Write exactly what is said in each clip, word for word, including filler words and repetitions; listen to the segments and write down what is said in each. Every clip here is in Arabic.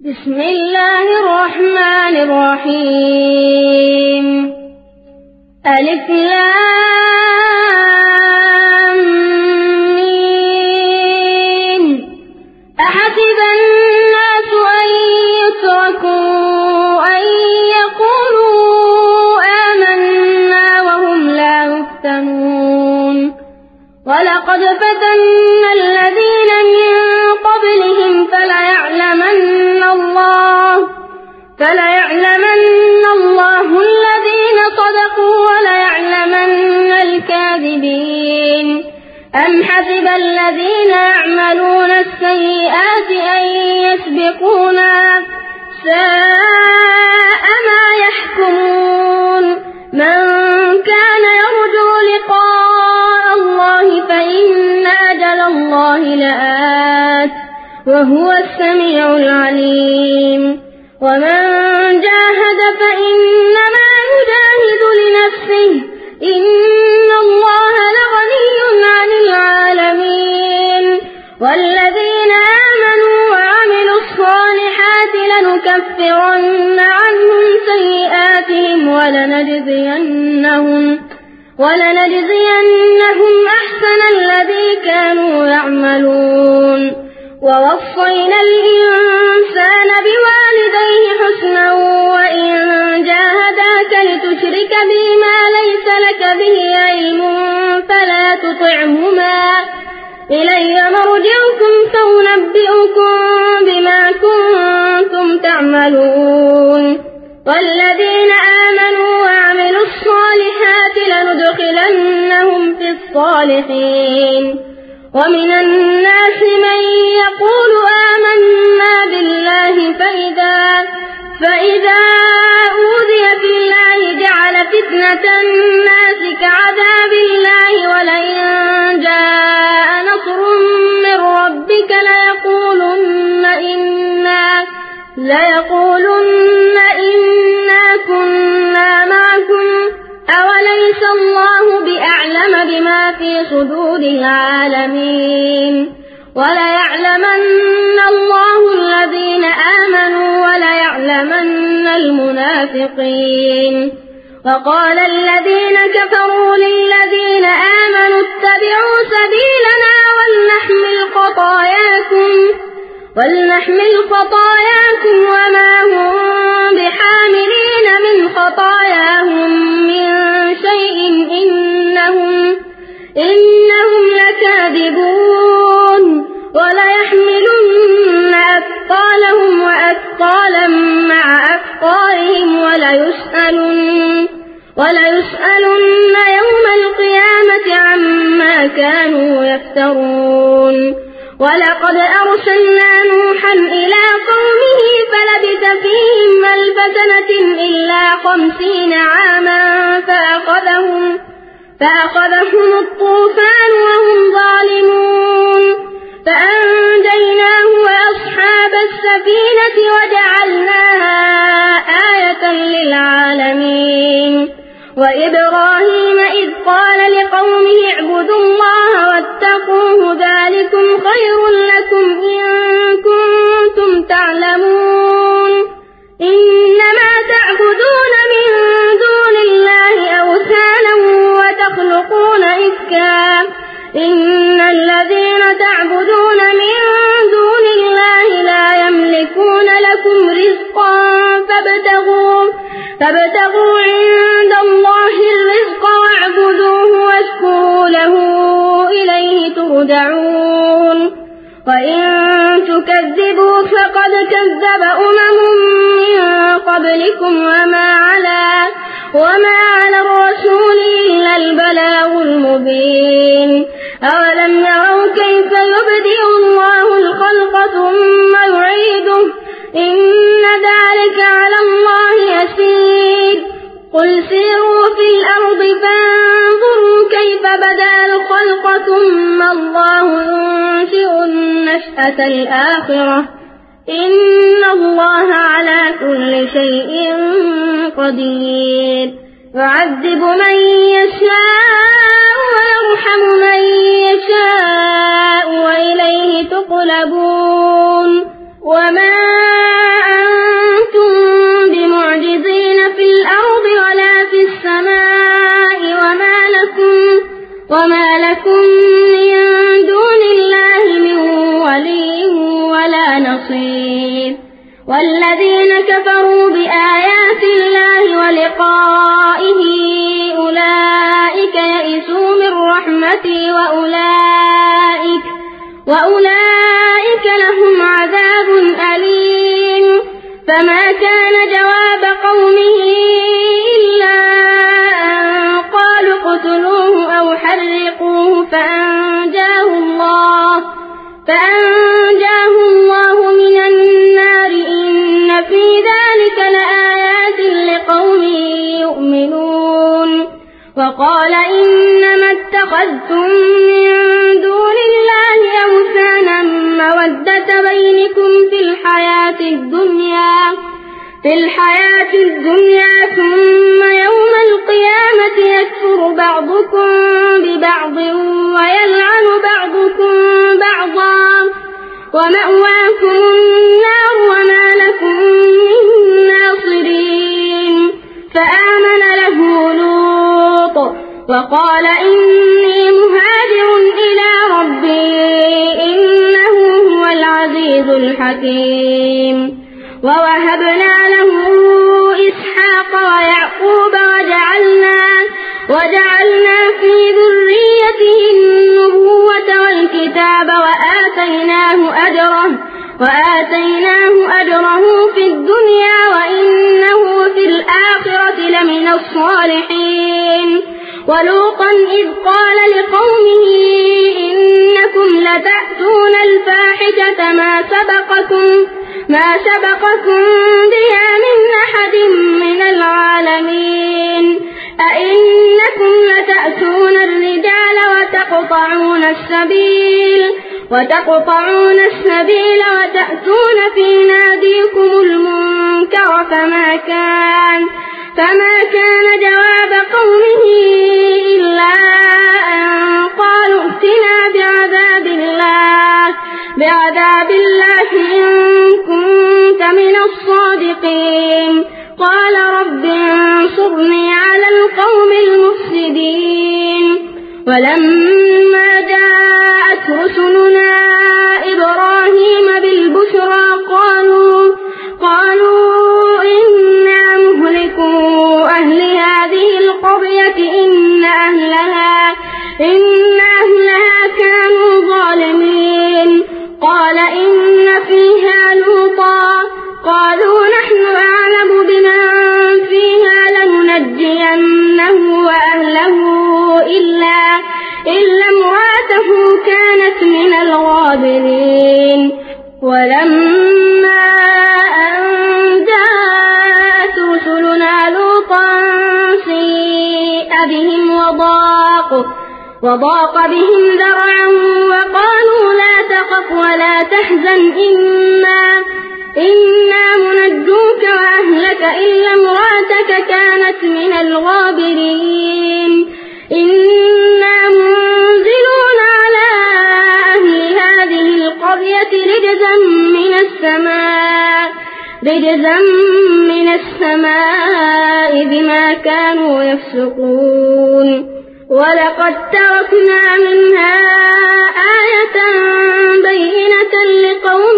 بسم الله الرحمن الرحيم. ألف لام ميم. أحسب الناس أن يتركوا أن يقولوا آمنا وهم لا يفتنون. ولقد فتنا الذين من قبلهم فليعلمن الله فليعلمن الله الذين صدقوا وليعلمن الكاذبين. أم حسب الذين يعملون السيئات أن يسبقونا ساء ما يحكمون. من كان يرجو لقاء الله فإن أجل الله لآت وهو السميع العليم. ومن جاهد فإنما يجاهد لنفسه إن الله لغني عن العالمين. والذين آمنوا وعملوا الصالحات لنكفرن عنهم سيئاتهم ولنجزينهم ولنجزينهم أحسن الذي كانوا يعملون. ووصينا الإنسان بوالديه حسنا وإن جاهداك لتشرك بي ما ليس لك به علم فلا تطعهما إلي مرجعكم فأنبئكم بما كنتم تعملون. والذين آمنوا وعملوا الصالحات لندخلنهم في الصالحين. ومن الناس من يقول آمنا بالله فإذا, فإذا أوذي في الله جعل فتنة الناس كعذاب الله ولئن جاء نصر من ربك ليقولن إنا, ليقولن إنا كنا معكم أوليس الله بأعلم بما في صدور العالمين. وليعلمن الله الذين آمنوا وليعلمن المنافقين. وقال الذين كفروا للذين آمنوا اتبعوا سبيلنا ولنحمل خطاياكم ولنحمل خطاياكم وما هم بحاملين من خطاياهم من شيء إنهم, إنهم لكاذبون. وليحملن أثقالهم وأثقالا مع أثقالهم وليسألن, وليسألن يوم القيامة عما كانوا يفترون. ولقد أرسلنا نوحا إلى قومه فلبث فيهم ألف سنة إلا خمسين عاما فأخذهم, فأخذهم الطوفان وهم ظالمون. فأنجيناه وأصحاب السفينة وجعلناها آية للعالمين. وإبراهيم إذ قال لقومه اعبدوا الله واتقوه ذلكم خير لكم إن كنتم تعلمون. إنما تعبدون من دون الله أوثانا وتخلقون إفكا إن الذين تعبدون من دون الله لا يملكون لكم رزقا فابتغوا, فابتغوا عند الله الرزق واعبدوه واشكروا له إليه ترجعون. وإن تكذبوا فقد كذب أمم من قبلكم وما على, وما على الرسول إلا البلاغ المبين. أولم يروا كيف يبدئ الله الخلق ثم يعيده إن ذلك على الله يسير. قل سيروا في الأرض فانظروا كيف بدأ الخلق ثم الله ينشئ النشأة الآخرة إن الله على كل شيء قدير. يعذب من يشاء ويرحم من يشاء وإليه تقلبون. وما بصير والذين كفروا بآيات الله ولقائه أولئك يئسوا من رحمتي وأولئك, وأولئك لهم عذاب أليم فما كان جواب قومه إلا أن قالوا اقتلوه أو حرقوه فأنجاه الله, فأنجاه الله من النار إن في ذلك لآيات لقوم يؤمنون. وقال إنما اتخذتم من دون الله أوثانا مودة بينكم في الحياة الدنيا في الحياة الدنيا ثم يوم القيامة يكفر بعضكم ببعض ويلعن بعضكم بعضا ومأواكم النار وما لكم من ناصرين. فآمن له لوط وقال إني مهاجر إلى ربي إنه هو العزيز الحكيم. ووهبنا له إسحاق ويعقوب وجعلنا, وجعلنا في ذريته النبوة والكتاب وآتيناه أجره, وآتيناه أجره في الدنيا وإنه في الآخرة لمن الصالحين. ولوطا إذ قال لقومه إنكم لتأتون الفاحشة ما سبقكم ما سبقكم بها من أحد من العالمين أئنكم لتأتون الرجال وتقطعون السبيل وتقطعون السبيل وتأتون في ناديكم المنكر فما كان فما كان جواب قومه إلا أن قالوا ائتنا بعذاب الله بعذاب الله إن كنت من الصادقين. قال رب انصرني على القوم المفسدين. ولما جاءت رسلنا إبراهيم بالبشرى قالوا قالوا إنا مهلكو أهل هذه القرية إن أهلها إن أهلها كانوا ظالمين. قال إن فيها لوطا قالوا نحن أعلم بمن فيها لننجينه وأهله إلا إلا امرأته كانت من الغابرين. ولما أن جاءت رسلنا لوطا سيء بهم وضاق وضاق بهم ذرعا وقالوا لا تخف ولا تحزن إنا إنا منجوك وأهلك إلا امرأتك كانت من الغابرين. إنا منزلون على أهل هذه القرية رجزا من السماء رجزا من السماء بما كانوا يفسقون. ولقد تركنا منها آية بينة لقوم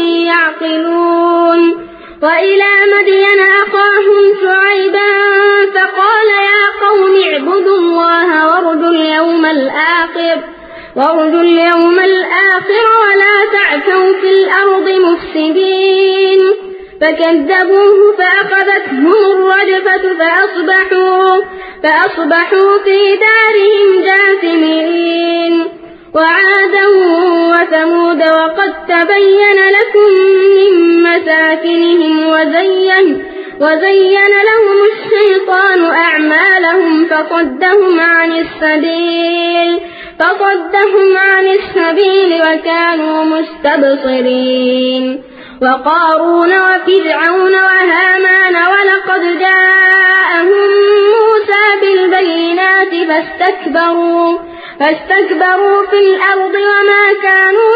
يعقلون. وإلى مدين أخاهم شعيبا فقال يا قوم اعبدوا الله وارجوا اليوم الآخر وارجوا اليوم الآخر ولا تعثوا في الأرض مفسدين. فكذبوه فأخذتهم الرجفة فأصبحوا, فأصبحوا في دارهم جاثمين. وعادا وثمود وقد تبين لكم من مساكنهم وزين, وزين لهم الشيطان أعمالهم فصدهم عن السبيل فصدهم عن السبيل وكانوا مستبصرين. وقارون وفرعون وهامان ولقد جاءهم موسى بالبينات فاستكبروا فاستكبروا في الأرض وما كانوا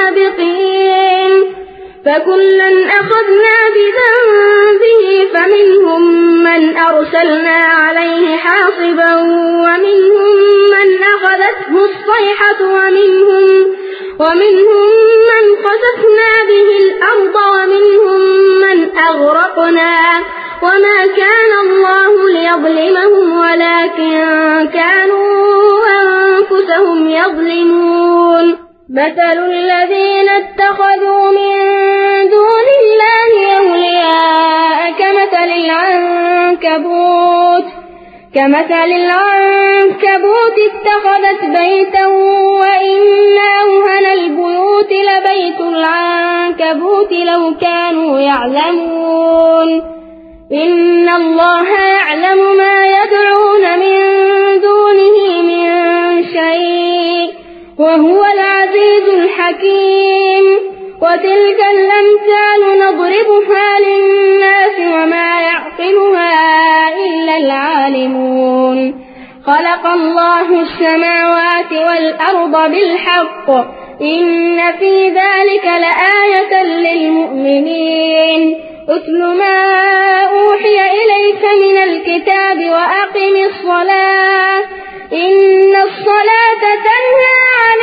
سابقين. فكلا أخذنا بذنبه فمنهم من أرسلنا عليه حاصبا ومنهم من أخذته الصيحة ومنهم, ومنهم من خسفنا به الأرض ومنهم من أغرقنا وما كان الله ليظلمهم ولكن كانوا أنفسهم يظلمون مثل الذين اتخذوا من دون الله أولياء كمثل العنكبوت كمثل العنكبوت اتخذت بيتا وإن أوهن البيوت لبيت العنكبوت لو كانوا يعلمون إن الله يعلم ما يدعون من دونه من شيء وهو العزيز الحكيم وتلك الأمثال نضربها للناس وما يعقلها إلا العالمون خلق الله السماوات والأرض بالحق إن في ذلك لآية للمؤمنين اتل ما أوحي إليك من الكتاب وأقم الصلاة إن الصلاة تنهى عن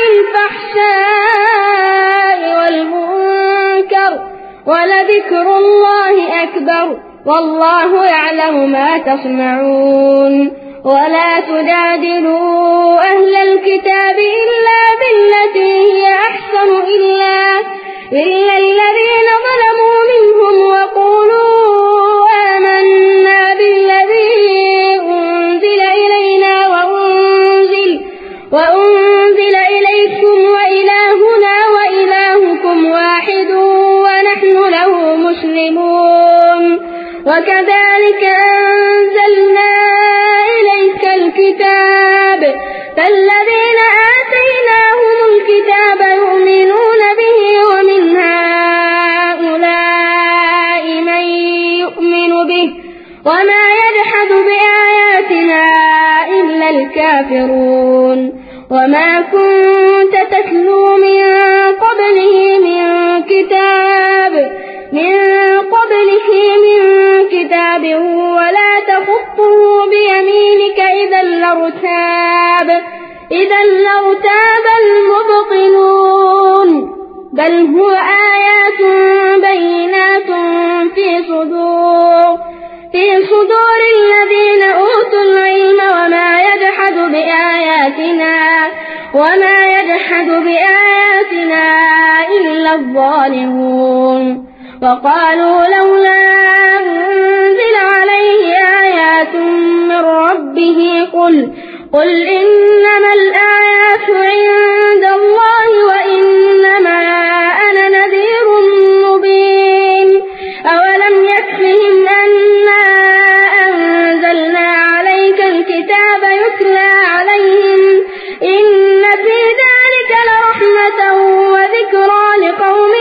الفحشاء والمنكر ولذكر الله أكبر والله يعلم ما تصنعون ولا تجادلوا أهل الكتاب إلا بالتي هي أحسن إلا, إلا الذين ظلموا منهم وقولوا آمنا بالذي أنزل إلينا وأنزل, وأنزل إليكم وإلهنا وإلهكم واحد ونحن له مسلمون وكذلك أنزلنا إليك الكتاب فالذين آتيناهم الكتاب يؤمنون به ومن هؤلاء من يؤمن به وما يجحد بآياتنا إلا الكافرون وما كنت تتلو من قبله من كتاب من قبله من كتاب ولا تخطه بيمينك إذا لارتاب إذا لارتاب المبطلون بل هو آيات بينات في صدور في صدور الذين أوتوا العلم وما يجحد بآياتنا وما يجحد بآياتنا إلا الظالمون وقالوا لولا أنزل عليه آيات من ربه قل قل إنما الآيات عند الله وإنما أنا نذير مبين أولم يكفهم أنا أنزلنا عليك الكتاب يتلى عليهم إن في ذلك لرحمة وذكرى لقوم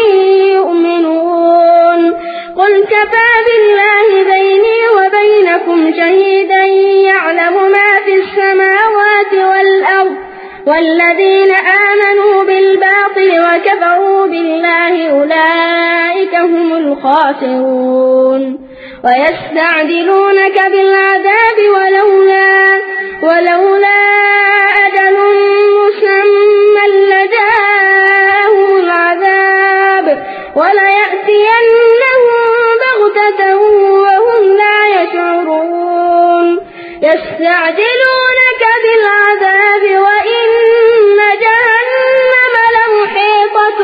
يؤمنون قل كفى بالله بيني وبينكم شهيدا يعلم ما في السماوات والأرض والذين آمنوا بالباطل وكفروا بالله أولئك هم الخاسرون ويستعجلونك بالعذاب ولولا ولولا أجل مسمى لجاءهم العذاب وليأتينهم بغتة وهم لا يشعرون يستعجلونك بالعذاب وإن جهنم لمحيطة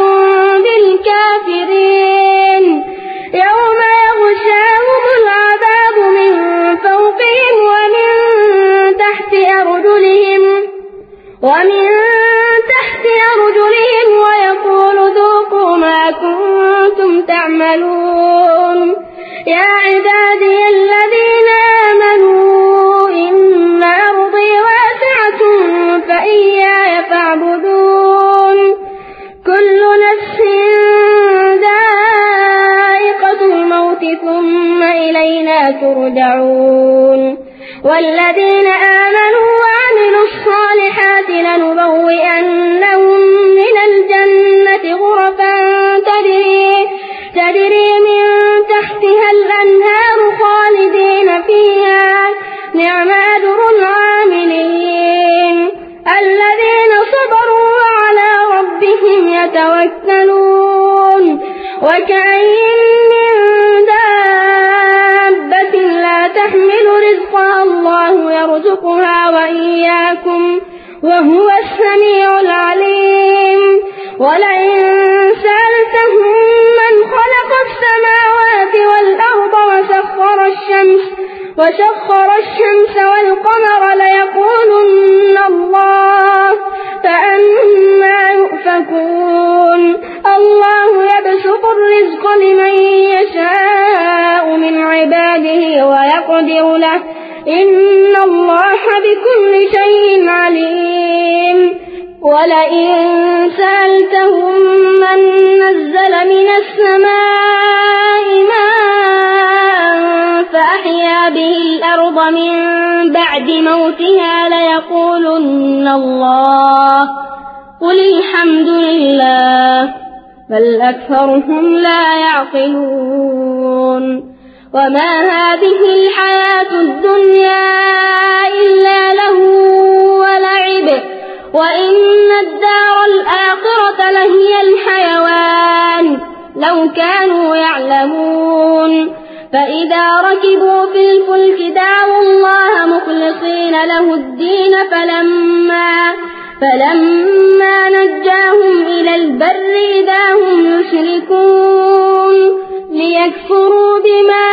بالكافرين يوم يغشاهم العذاب من فوقهم ومن تحت أرجلهم ومن تحت أرجلهم ويقول ذوقوا ما كنتم تعملون يا عبادي الذين آمنوا إن أرضي واسعة فإياي فاعبدون كل نفس ذائقة الموت ثم إلينا ترجعون والذين آمنوا وعملوا الصالحات لنبوئنهم من الجنة غرفا تجري, تجري من تحتها الأنهار خالدين فيها نعم أجر العاملين الذين صبروا وعلى ربهم يتوكلون وكأين من دابة لا تحمل رزقها الله يرزقها وإياكم وهو السميع العليم ولئن سألتهم من خلق السماوات والأرض وسخر الشمس وسخر الشمس والقمر ليقولن الله فأنى يؤفكون الله يبسط الرزق لمن يشاء من عباده ويقدر له إن الله بكل شيء عليم ولئن سألتهم من نزل من السماء ماء فأحيا به الأرض من بعد موتها ليقولن الله قل الحمد لله بل أكثرهم لا يعقلون وما هذه الحياة الدنيا إلا له ولعب وإن الدار الآخرة لهي الحيوان لو كانوا يعلمون فإذا ركبوا في الفلك دعوا الله مخلصين له الدين فلما فلما نجاهم إلى البر إذا هم يشركون ليكفروا بما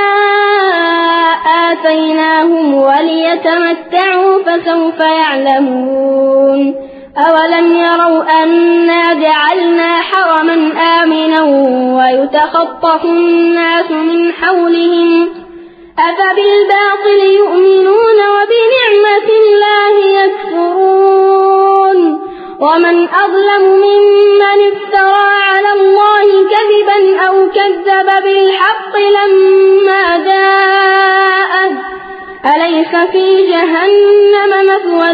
آتيناهم وليتمتعوا فسوف يعلمون أولم يروا أنا جعلنا حرما آمنا ويتخطف الناس من حولهم أفبالباطل يؤمنون وبنعمة الله يكفرون ومن أظلم ممن افترى على الله كذبا أو كذب بالحق لما جاءه أليس في جهنم مثوى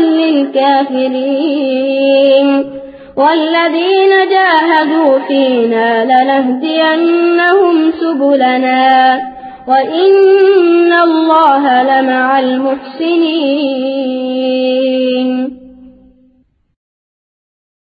للكافرين والذين جاهدوا فينا لنهدينهم سبلنا وإن الله لمع المحسنين